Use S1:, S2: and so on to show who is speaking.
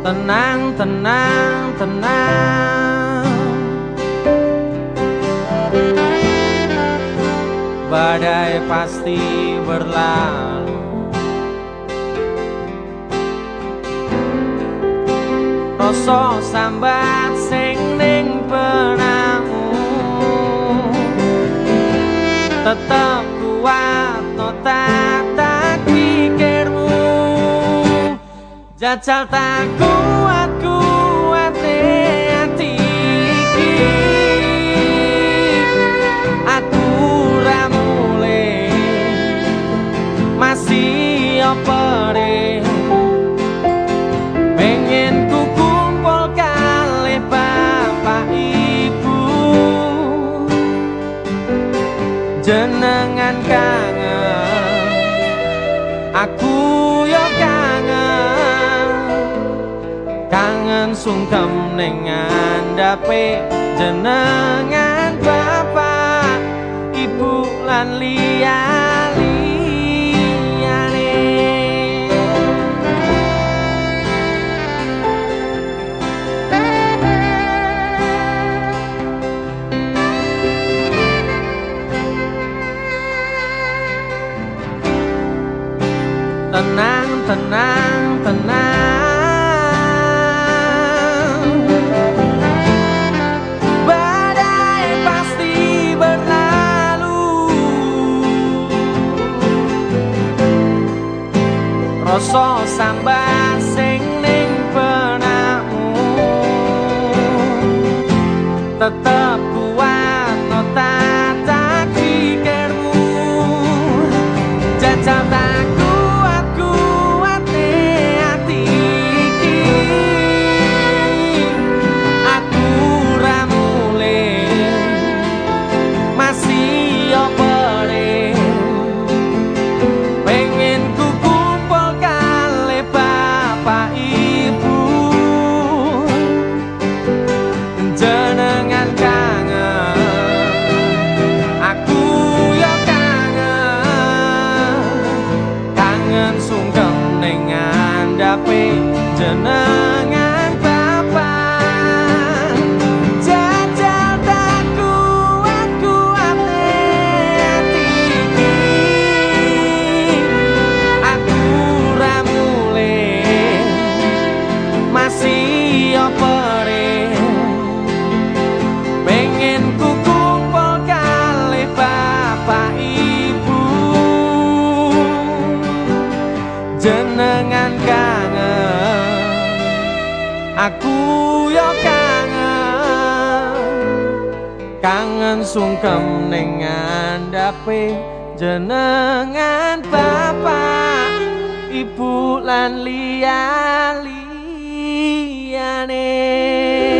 S1: Tenang, tenang, tenang. Badai pasti berlalu. Rasa sambat sing ning benakmu tetep kuat no tak pikirmu. Jajal tak kuat hati iki. Aku ra mulih masih apa re. Pengen ku kumpul kali bapak ibu. Jenengan kangen, aku yo kangen. Kangen sungkem ning ngandhape jenengan bapak ibu lan liyane. Tenang, tenang, tenang. Badai pasti berlalu. Rasa sambat sing ning benakmu tetep kuat no tak pikirmu. Jajal tak jenengan bapak. Jajal tak kuat hati iki. Aku ra mulih masih apa re. Pengen ku kumpul kali bapak ibu. Jenengan kangen, aku yo kangen. Kangen sungkem ning ngandhape jenengan bapak ibu lan liyane.